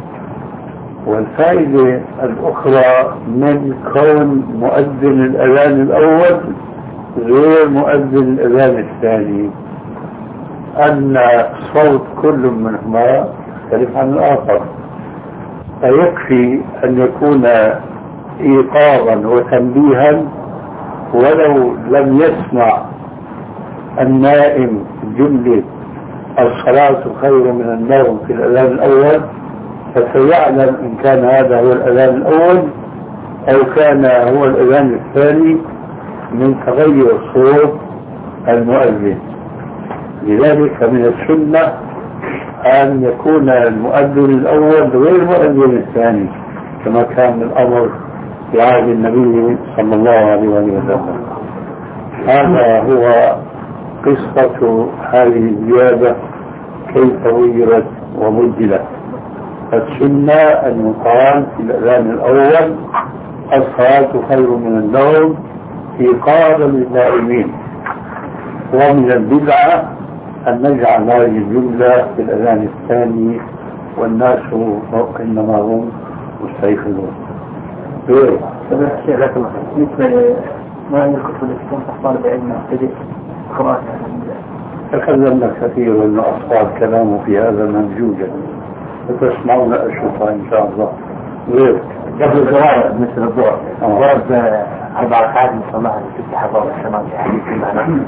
والفائدة الأخرى من كون مؤذن الأذان الأول غير مؤذن الأذان الثاني أن صوت كل منهما يختلف عن الآخر، فيكفي أن يكون إيقاظا وتنبيها ولو لم يسمع النائم جملة الصلاة خير من النوم في الأذان الأول، فسيعلم إن كان هذا هو الأذان الأول أو كان هو الأذان الثاني من تغير صوت المؤذن. لذلك من السنة أن يكون المؤذن الأول غير المؤذن الثاني كما كان الأمر في عهد النبي صلى الله عليه وسلم. هذا هو قصة هذه الزيادة كيف غيرت وبدلت. السنة أن يقال في الأذان الأول الصلاة خير من النوم إيقاظا للنائمين، ومن البدعة أن نجعل هذه الجملة في الأذان الثاني والناس إنما هم مستيقظون. مثل ما يكتب الإسلام طالب علم مبتدئ قراءة تكلمنا كثير وأن أصوات كلامه في هذا منجوجا، فتسمعون أشوفها إن شاء الله. غير قبل الزوار مثل الظهر ضرب 4 ركعات من صلاة تفتح أبواب السماء في حديث المعنى.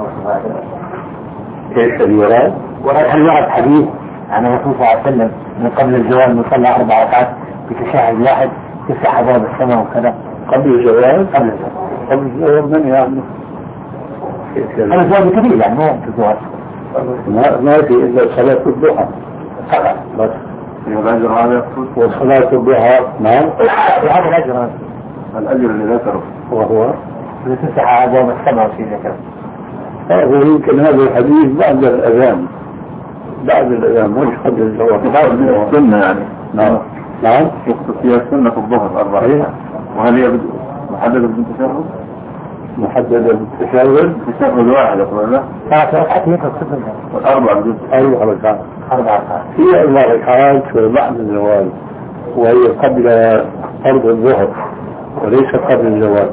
كيف الوراد؟ ورد حديث عن الرسول صلى الله عليه وسلم من قبل الزوال نصلى 4 ركعات بتشهد واحد تفتح أبواب السماء وكذا. قبل الزوال؟ قبل الزوال من يعني؟ هذا الزوال كبير يعني مو وقت الزوال. ما في إلا صلاة الضحى فقط بس. الأجر هذا وصلاة الضحى نعم. هذا الأجر الأجر اللي ذكره وهو تفتح أبواب السماء وشيء ذكره. يمكن هذا الحديث بعد الأذان مش قبل الزواج. بعد السنة يعني. نعم يقصد فيها السنة في الظهر 4 ركعات. وهل هي محددة بالتشهد؟ محددة بالتشهد؟ تشهد واحد أقول لا 3 ركعات يقصد والأربع جزء 4 ركعات. 4 ركعات هي 4 ركعات بعد الزواج، وهي قبل فرض الظهر وليس قبل الزواج.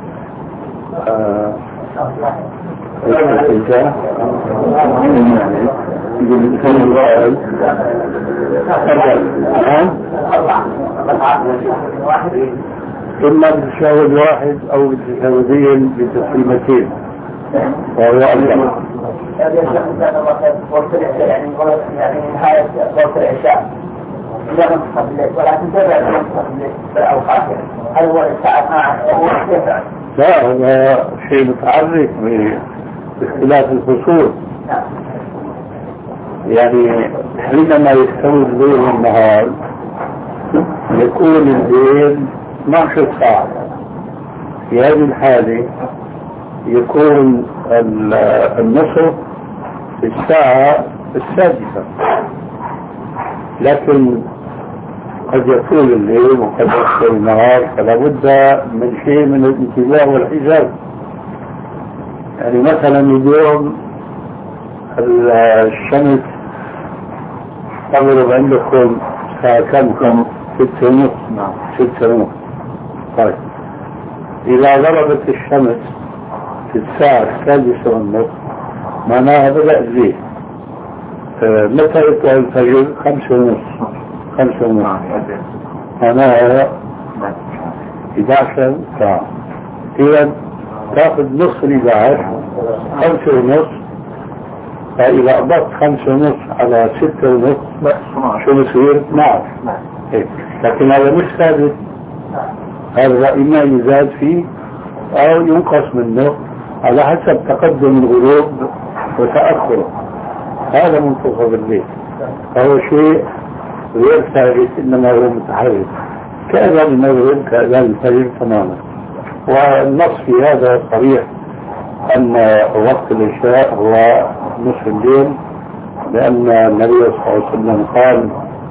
إما بتشهد واحد أو بتشهدين بتسليمتين وهو أفضل. يعني نهاية وقت العشاء ولكن تبع بالأوقات. هل هو الساعة 12 لا، هذا شيء متعرف باختلاف الفصول. يعني حينما يستوي الليل والنهار يكون الليل 12 ساعة. في هذه الحالة يكون النصف الساعة 6. لكن قد يطول الليل وقد يطول النهار، فلا بد من شيء من الانتباه والحجاب. يعني مثلا اليوم الشمس تغرب عندكم الساعة كم؟ 6:30. نعم 6:30. طيب إذا غربت الشمس في الساعة 6:30 معناها بدأ الليل. متى يطلع الفجر؟ 5:30. معناها 11 ساعة. إذا تأخذ نصف 11 5:30. فإذا أضفت 5:30 على 6:30 شو بصير؟ 12. لكن هذا مش ثابت، هذا إما يزاد فيه أو ينقص منه على حسب تقدم الغروب وتأخره. هذا منتصف الليل، فهو شيء غير ثابت إنما هو متحرك كأذان المغرب كأذان الفجر تماما. والنص في هذا صريح أن وقت العشاء هو نصف الليل، لأن النبي صلى الله عليه وسلم قال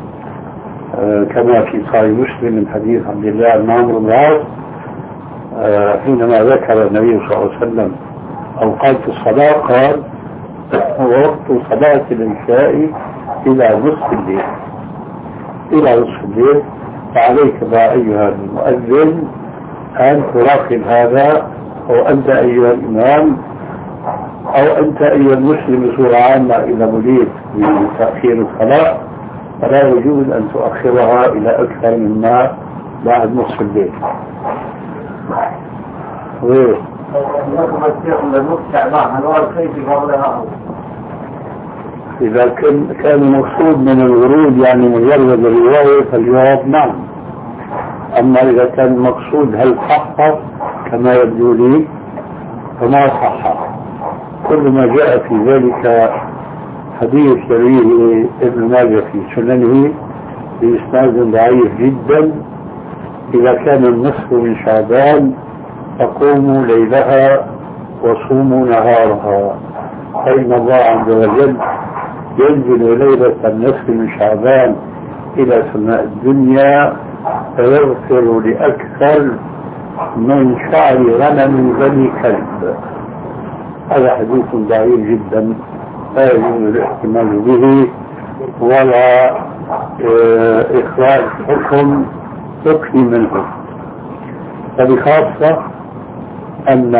كما في صحيح مسلم من حديث عبد الله بن عمرو بن العاص حينما ذكر النبي صلى الله عليه وسلم أوقات الصلاة قال ووقت صلاة العشاء إلى نصف الليل، إلى نصف الليل. فعليك بقى أيها المؤذن أن تراقب هذا، أو أنت أيها الإمام أو أنت أيها المسلم بصورة عامة إذا بليت بتأخير الصلاة فلا يجوز أن تؤخرها إلى أكثر مما بعد نصف الليل. إذا كان المقصود من الورود يعني مجرد الرواية فالجواب نعم. أما إذا كان المقصود هل صح كما يبدو لي فما صح. كل ما جاء في ذلك حديث يرويه ابن ماجه في سننه بإسناد ضعيف جدا: إذا كان النصف من شعبان فقوموا ليلها وصوموا نهارها، فإن الله عز وجل ينزل ليلة النصف من شعبان إلى سماء الدنيا فيغفر لأكثر من شعر غنم بني كلب. هذا حديث ضعيف جدا لا يجوز الاحتمال به ولا إخراج حكم فقهي منه. وبخاصة أن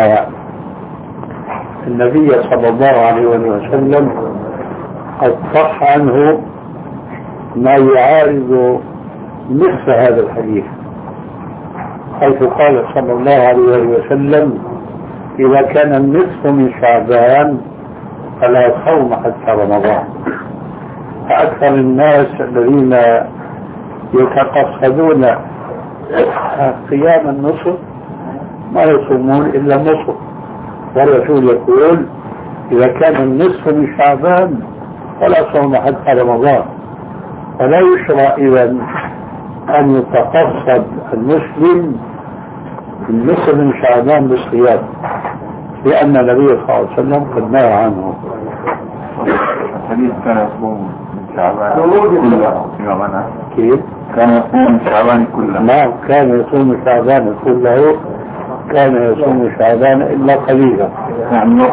النبي صلى الله عليه وسلم قد صح عنه ما يعارض نصف هذا الحديث، حيث قال صلى الله عليه وسلم: إذا كان النصف من شعبان فلا صوم حتى رمضان. فأكثر الناس الذين يتقصدون قيام النصف ما يصومون إلا النصف، والرسول يقول: إذا كان النصف من شعبان فلا صوم حتى رمضان. فلا يشرع إذا أن يتقصد المسلم النصف من شعبان بالصيام، لأن النبي صلى الله عليه وسلم قد نهى عنه. الحديث كان يصوم من شعبان كله. كيف؟ كان يصوم من شعبان كله. نعم، كان يصوم شعبان كله، كان يصوم شعبان إلا قليلا. يعني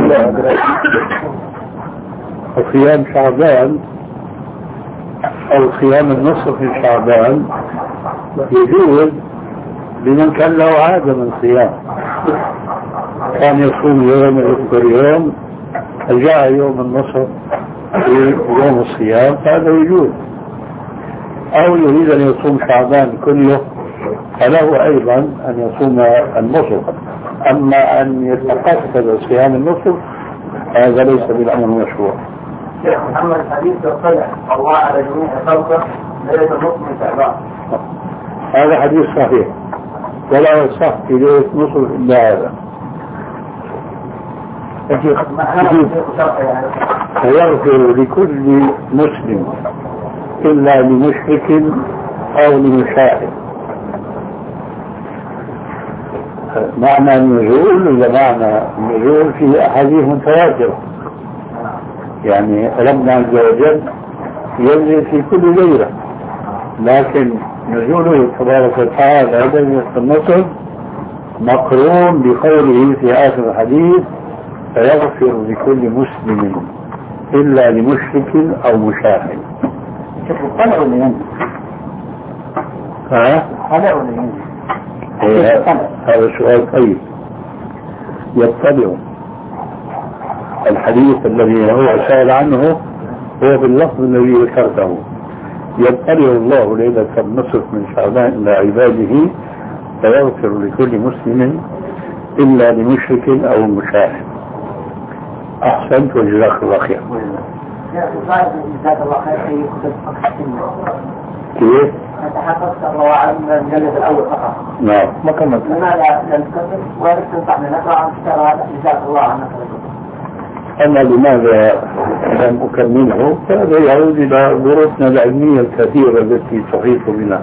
وصيام شعبان أو صيام النصف من شعبان يجوز لمن كان له عادة من صيام، كان يصوم يوم ويفطر يوم، جاء يوم النصف في يوم الصيام فهذا يجوز. أو يريد أن يصوم شعبان كله فله أيضا أن يصوم النصف. أما أن يتقصد صيام النصف هذا ليس بالأمر مشروع. أما الحديث يطلع الله على جميع خلقه ليس نصف من شعبان، هذا حديث صحيح ولا يصح في ليلة نصف إلا هذا. فيغفر لكل مسلم إلا لمشرك أو لمشاهد. معنى النزول إذا معنى النزول في أحاديث متواترة، يعني ربنا عز وجل ينزل في كل ليلة، لكن نزوله تبارك وتعالى ليلة النصف مقرون بقوله في آخر الحديث: فيغفر لكل مسلم إلا لمشرك أو مشاهد. طلع ولا ينزل؟ طلع ولا ينزل؟ هذا سؤال طيب. يطلع. الحديث الذي هو سأل عنه هو باللفظ الذي ذكرته: يطلع الله ليلة النصف من شعبان إلى عباده فيغفر لكل مسلم إلا لمشرك أو مشاهد. أحسنت وجزاك الله خير. جزاك الله خير. كيف؟ تحققت الله أعلم من المجلد الأول فقط. نعم. ما كملت. لماذا لم تكمل؟ ولا تنصح لنا نقرأ عن كتاب هذا؟ جزاك الله عنك. أما لماذا لم أكمله فهذا يعود إلى ظروفنا العلمية الكثيرة التي تحيط بنا.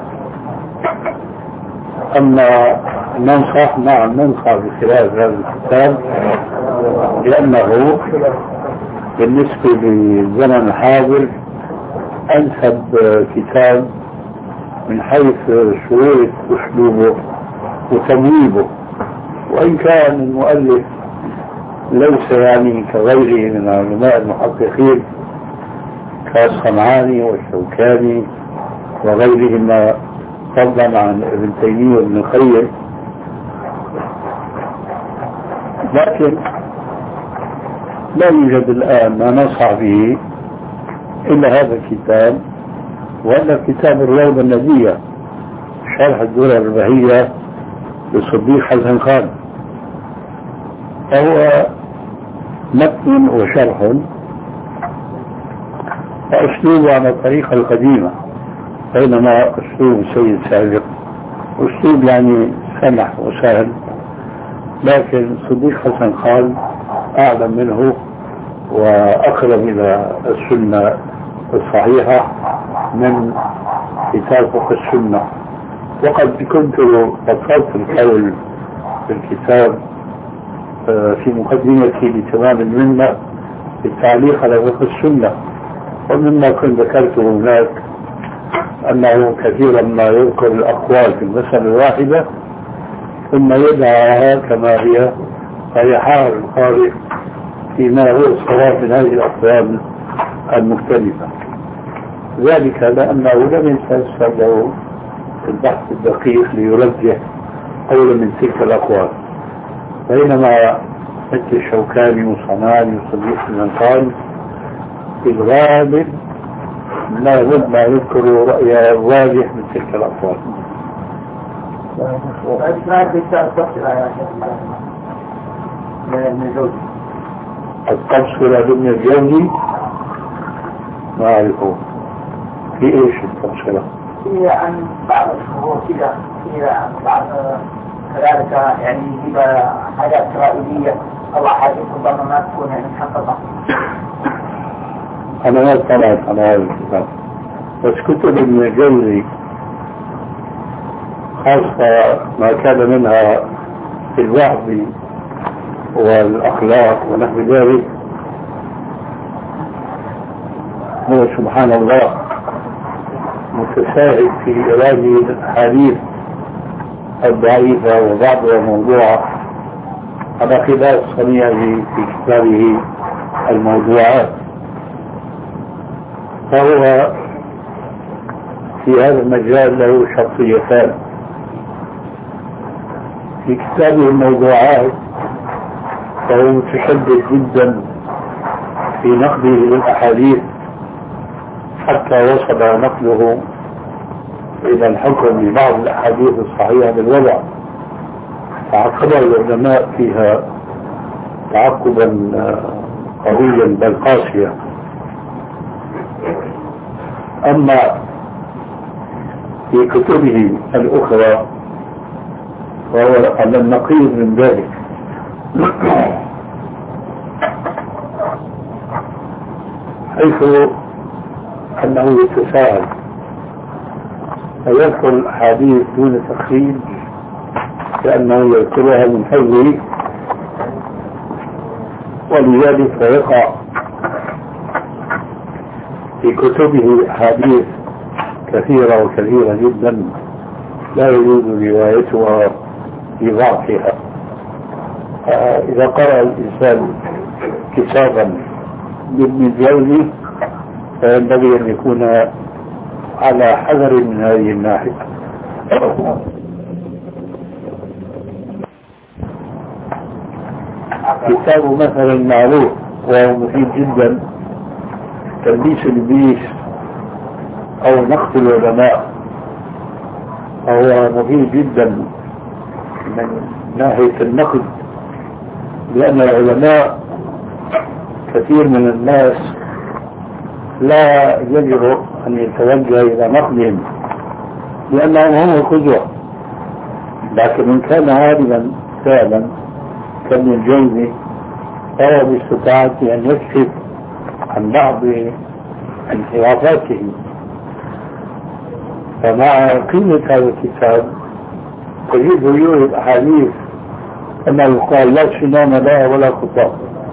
أما ننصح، نعم ننصح بخلاف هذا الكتاب، لأنه بالنسبة للزمن الحاضر أنسب كتاب من حيث سهولة أسلوبه وتمويبه. وإن كان المؤلف ليس يعني كغيره من علماء المحققين كالصنعاني والشوكاني وغيرهما فضلا عن ابن تيمية وابن القيم، لكن لا يوجد الآن ما نصح به إلا هذا الكتاب، وإلا كتاب الروضة النبية شرح الدرر البهية للصديق حسن خان، فهو متن وشرح وأسلوب على الطريقة القديمة، بينما أسلوب السيد سابق أسلوب يعني سمح وسهل، لكن صديق حسن خان أعلم منه وأقرب إلى السنة الصحيحة من كتاب فقه السنة. وقد كنت فكرت القول في الكتاب في مقدمتي لتمام المنة بالتعليق على فقه السنة، ومما كنت ذكرته هناك أنه كثيرا ما يذكر الأقوال في المسألة الواحدة ثم يدعها كما هي، فيحاول القارئ فيما هو الصواب من هذه الأقوال المختلفة، ذلك لأنه لم يتيسر له البحث الدقيق ليرجح قولا من تلك الأقوال، بينما مثل الشوكاني وصنعاني وصديق المنقال في الغالب لا بد ما يذكروا رأي الراجح من تلك الأقوال. التبصرة لابن الجوزي ما أعرفه في إيش التبصرة؟ هي عن بعض الشهور كذا، هي عن بعض كذلك يعني يجيب حاجات إسرائيلية أو حاجات ربما ما تكون يعني محققة. أنا ما اطلعت على هذا الكتاب، بس كتب ابن الجوزي خاصة ما كان منها في الوعظ والأخلاق ونحو ذلك هو سبحان الله متساهل في إرادة الأحاديث الضعيفة وبعضها موضوعة، على خلاف صنيعه في كتابه الموضوعات. فهو في هذا المجال له شخصيتان، في كتابه الموضوعات فهو متشدد جدا في نقده للأحاديث حتى وصل نقله إلى الحكم ببعض الأحاديث الصحيحة بالوضع، تعقب العلماء فيها تعقبا قويا بل قاسيا. أما في كتبه الأخرى فهو على النقيض من ذلك، حيث أنه يتساهل فيذكر الأحاديث دون تخريج لأنه يذكرها من حظه، ولذلك فيقع في كتبه أحاديث كثيرة وكثيرة جدا لا يجوز روايتها بضعفها. إذا قرأ الإنسان كتابا لابن الجوزي فينبغي أن يكون على حذر من هذه الناحية. كتابه مثلا معروف وهو مفيد جدا تلبيس الإبليس أو نقد العلماء، هو مفيد جدا من ناحية النقد، لأن العلماء كثير من الناس لا يجرؤ أن يتوجه إلى نقدهم لأنهم هم القدوة، لكن إن كان عالما فعلا كابن الجوزي فهو باستطاعته أن يكشف عن بعض انحرافاته. فمع قيمة هذا الكتاب تجد يورد أحاديث أنه قال لا سنان لا ولا خطاب،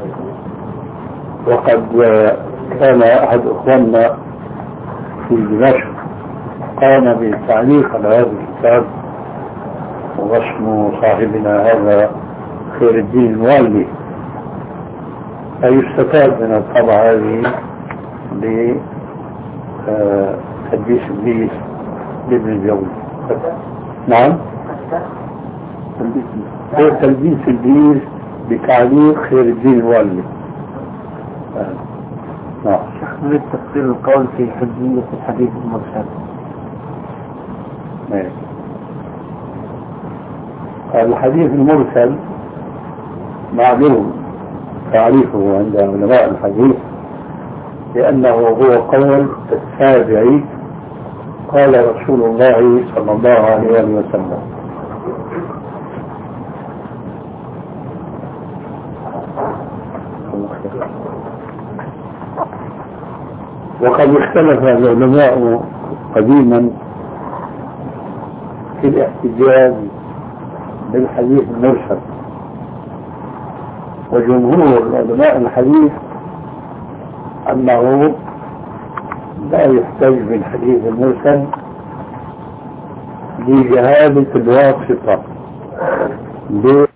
وقد كان أحد أخواننا في دمشق قام بالتعليق على هذا الكتاب واسم صاحبنا هذا خير الدين الوالي، فيستفاد من الطبعة هذه لتلبيس إبليس لابن الجوزي. نعم، تلبيس إبليس بتعليق خير الدين الوالي. نعم. نريد تفصيل القول في حجية الحديث المرسل. الحديث المرسل معلوم تعريفه عند علماء الحديث لأنه هو قول التابعي قال رسول الله صلى الله عليه وسلم. وقد اختلف العلماء قديما في الاحتجاج بالحديث المرسل، وجمهور علماء الحديث أنه لا يحتج بالحديث المرسل لجهالة الواسطة